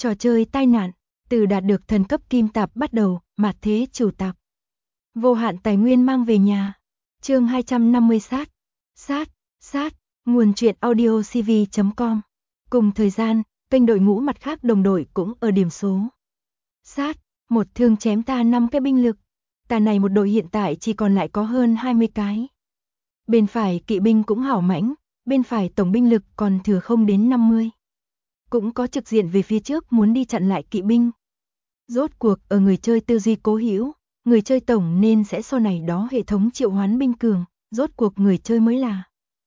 Trò chơi tai nạn, từ đạt được thần cấp kim tạp bắt đầu, mạt thế chủ tạp. Vô hạn tài nguyên mang về nhà. Chương 250 sát, nguồn truyện audio cv.com. Cùng thời gian, kênh đội ngũ mặt khác đồng đội cũng ở điểm số. Sát, một thương chém ta 5 cái binh lực. Ta này một đội hiện tại chỉ còn lại có hơn 20 cái. Bên phải kỵ binh cũng hảo mãnh, bên phải tổng binh lực còn thừa không đến 50. Cũng có trực diện về phía trước muốn đi chặn lại kỵ binh. Rốt cuộc ở người chơi tư duy cố hữu, người chơi tổng nên sẽ so này đó hệ thống triệu hoán binh cường, rốt cuộc người chơi mới là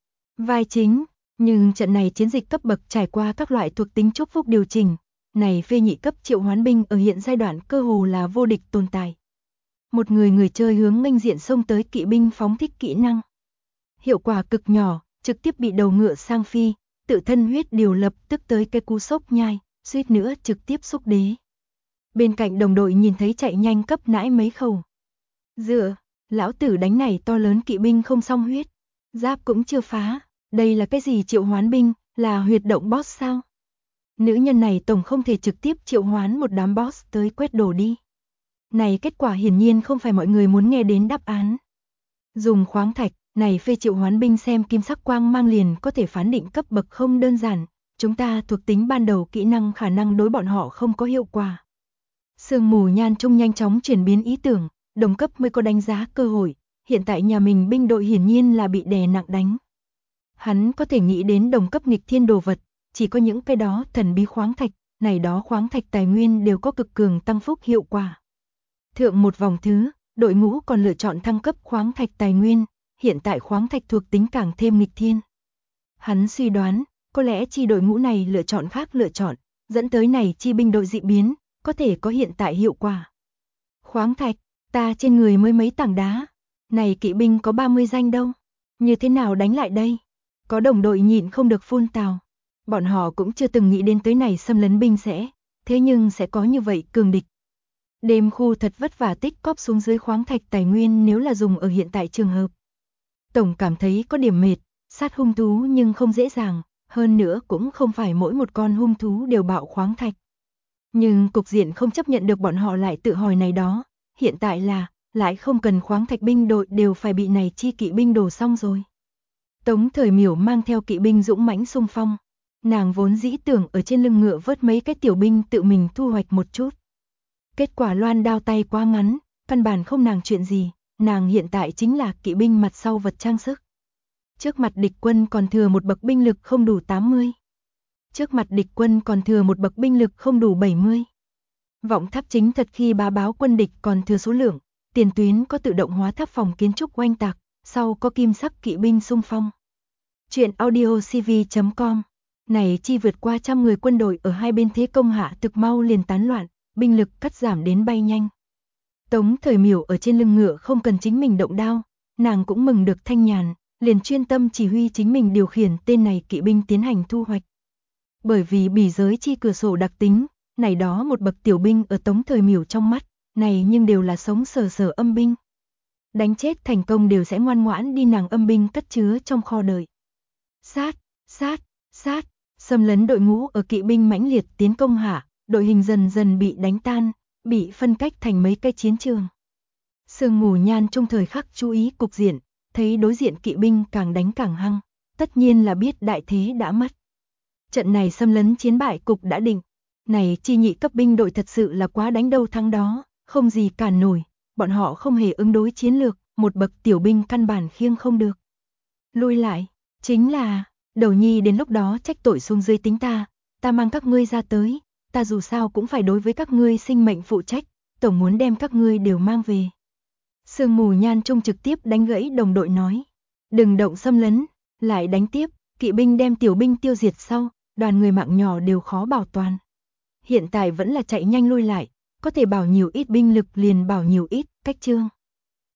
vai chính, nhưng trận này chiến dịch cấp bậc trải qua các loại thuộc tính chúc phúc điều chỉnh, này phê nhị cấp triệu hoán binh ở hiện giai đoạn cơ hồ là vô địch tồn tại. Một người chơi hướng nghênh diện xông tới kỵ binh phóng thích kỹ năng. Hiệu quả cực nhỏ, trực tiếp bị đầu ngựa sang phi, tự thân huyết điều lập tức tới cái cú sốc nhai, suýt nữa trực tiếp xúc đế. Bên cạnh đồng đội nhìn thấy chạy nhanh cấp nãi mấy khẩu. Dựa, lão tử đánh này to lớn kỵ binh không xong huyết, giáp cũng chưa phá, đây là cái gì triệu hoán binh, là huyệt động boss sao? Nữ nhân này tổng không thể trực tiếp triệu hoán một đám boss tới quét đổ đi. Này kết quả hiển nhiên không phải mọi người muốn nghe đến đáp án. Dùng khoáng thạch, này phê triệu hoán binh xem kim sắc quang mang liền có thể phán định cấp bậc không đơn giản, chúng ta thuộc tính ban đầu kỹ năng khả năng đối bọn họ không có hiệu quả. Sương mù nhan trung nhanh chóng chuyển biến ý tưởng, đồng cấp mới có đánh giá cơ hội, hiện tại nhà mình binh đội hiển nhiên là bị đè nặng đánh. Hắn có thể nghĩ đến đồng cấp nghịch thiên đồ vật, chỉ có những cái đó thần bí khoáng thạch, này đó khoáng thạch tài nguyên đều có cực cường tăng phúc hiệu quả. Thượng một vòng thứ, đội ngũ còn lựa chọn thăng cấp khoáng thạch tài nguyên, hiện tại khoáng thạch thuộc tính càng thêm nghịch thiên. Hắn suy đoán, có lẽ chi đội ngũ này lựa chọn khác lựa chọn, dẫn tới này chi binh đội dị biến, có thể có hiện tại hiệu quả. Khoáng thạch, ta trên người mới mấy tảng đá, này kỵ binh có 30 danh đâu, như thế nào đánh lại đây? Có đồng đội nhịn không được phun tào, bọn họ cũng chưa từng nghĩ đến tới này xâm lấn binh sẽ, thế nhưng sẽ có như vậy cường địch. Đêm khu thật vất vả tích cóp xuống dưới khoáng thạch tài nguyên nếu là dùng ở hiện tại trường hợp. Tổng cảm thấy có điểm mệt, sát hung thú nhưng không dễ dàng, hơn nữa cũng không phải mỗi một con hung thú đều bạo khoáng thạch. Nhưng cục diện không chấp nhận được bọn họ lại tự hỏi này đó, hiện tại là, lại không cần khoáng thạch binh đội đều phải bị này chi kỵ binh đổ xong rồi. Tống Thời Miểu mang theo kỵ binh dũng mãnh xung phong, nàng vốn dĩ tưởng ở trên lưng ngựa vớt mấy cái tiểu binh tự mình thu hoạch một chút. Kết quả loan đao tay quá ngắn, căn bản không nàng chuyện gì, nàng hiện tại chính là kỵ binh mặt sau vật trang sức. Trước mặt địch quân còn thừa một bậc binh lực không đủ 80. Trước mặt địch quân còn thừa một bậc binh lực không đủ 70. Vọng tháp chính thật khi bá báo quân địch còn thừa số lượng, tiền tuyến có tự động hóa tháp phòng kiến trúc oanh tạc, sau có kim sắc kỵ binh xung phong. Chuyện audio cv.com. Này chi vượt qua 100 người quân đội ở hai bên thế công hạ thực mau liền tán loạn, binh lực cắt giảm đến bay nhanh. Tống Thời Miểu ở trên lưng ngựa không cần chính mình động đao, nàng cũng mừng được thanh nhàn, liền chuyên tâm chỉ huy chính mình điều khiển tên này kỵ binh tiến hành thu hoạch. Bởi vì bỉ giới chi cửa sổ đặc tính, này đó một bậc tiểu binh ở Tống Thời Miểu trong mắt, này nhưng đều là sống sờ âm binh. Đánh chết thành công đều sẽ ngoan ngoãn đi nàng âm binh cất chứa trong kho đợi. Sát, xâm lấn đội ngũ ở kỵ binh mãnh liệt tiến công hạ, đội hình dần dần bị đánh tan, bị phân cách thành mấy cái chiến trường. Sương mù nhan trong thời khắc chú ý cục diện, thấy đối diện kỵ binh càng đánh càng hăng, tất nhiên là biết đại thế đã mất. Trận này xâm lấn chiến bại cục đã định, này chi nhị cấp binh đội thật sự là quá đánh đâu thắng đó, không gì cản nổi, bọn họ không hề ứng đối chiến lược, một bậc tiểu binh căn bản khiêng không được. Lui lại, chính là, đầu nhi đến lúc đó trách tội xuống dưới tính ta mang các ngươi ra tới, ta dù sao cũng phải đối với các ngươi sinh mệnh phụ trách, tổng muốn đem các ngươi đều mang về. Sương mù nhan trung trực tiếp đánh gãy đồng đội nói, đừng động xâm lấn, lại đánh tiếp, kỵ binh đem tiểu binh tiêu diệt sau, đoàn người mạng nhỏ đều khó bảo toàn. Hiện tại vẫn là chạy nhanh lui lại, có thể bảo nhiều ít binh lực liền bảo nhiều ít, cách chương.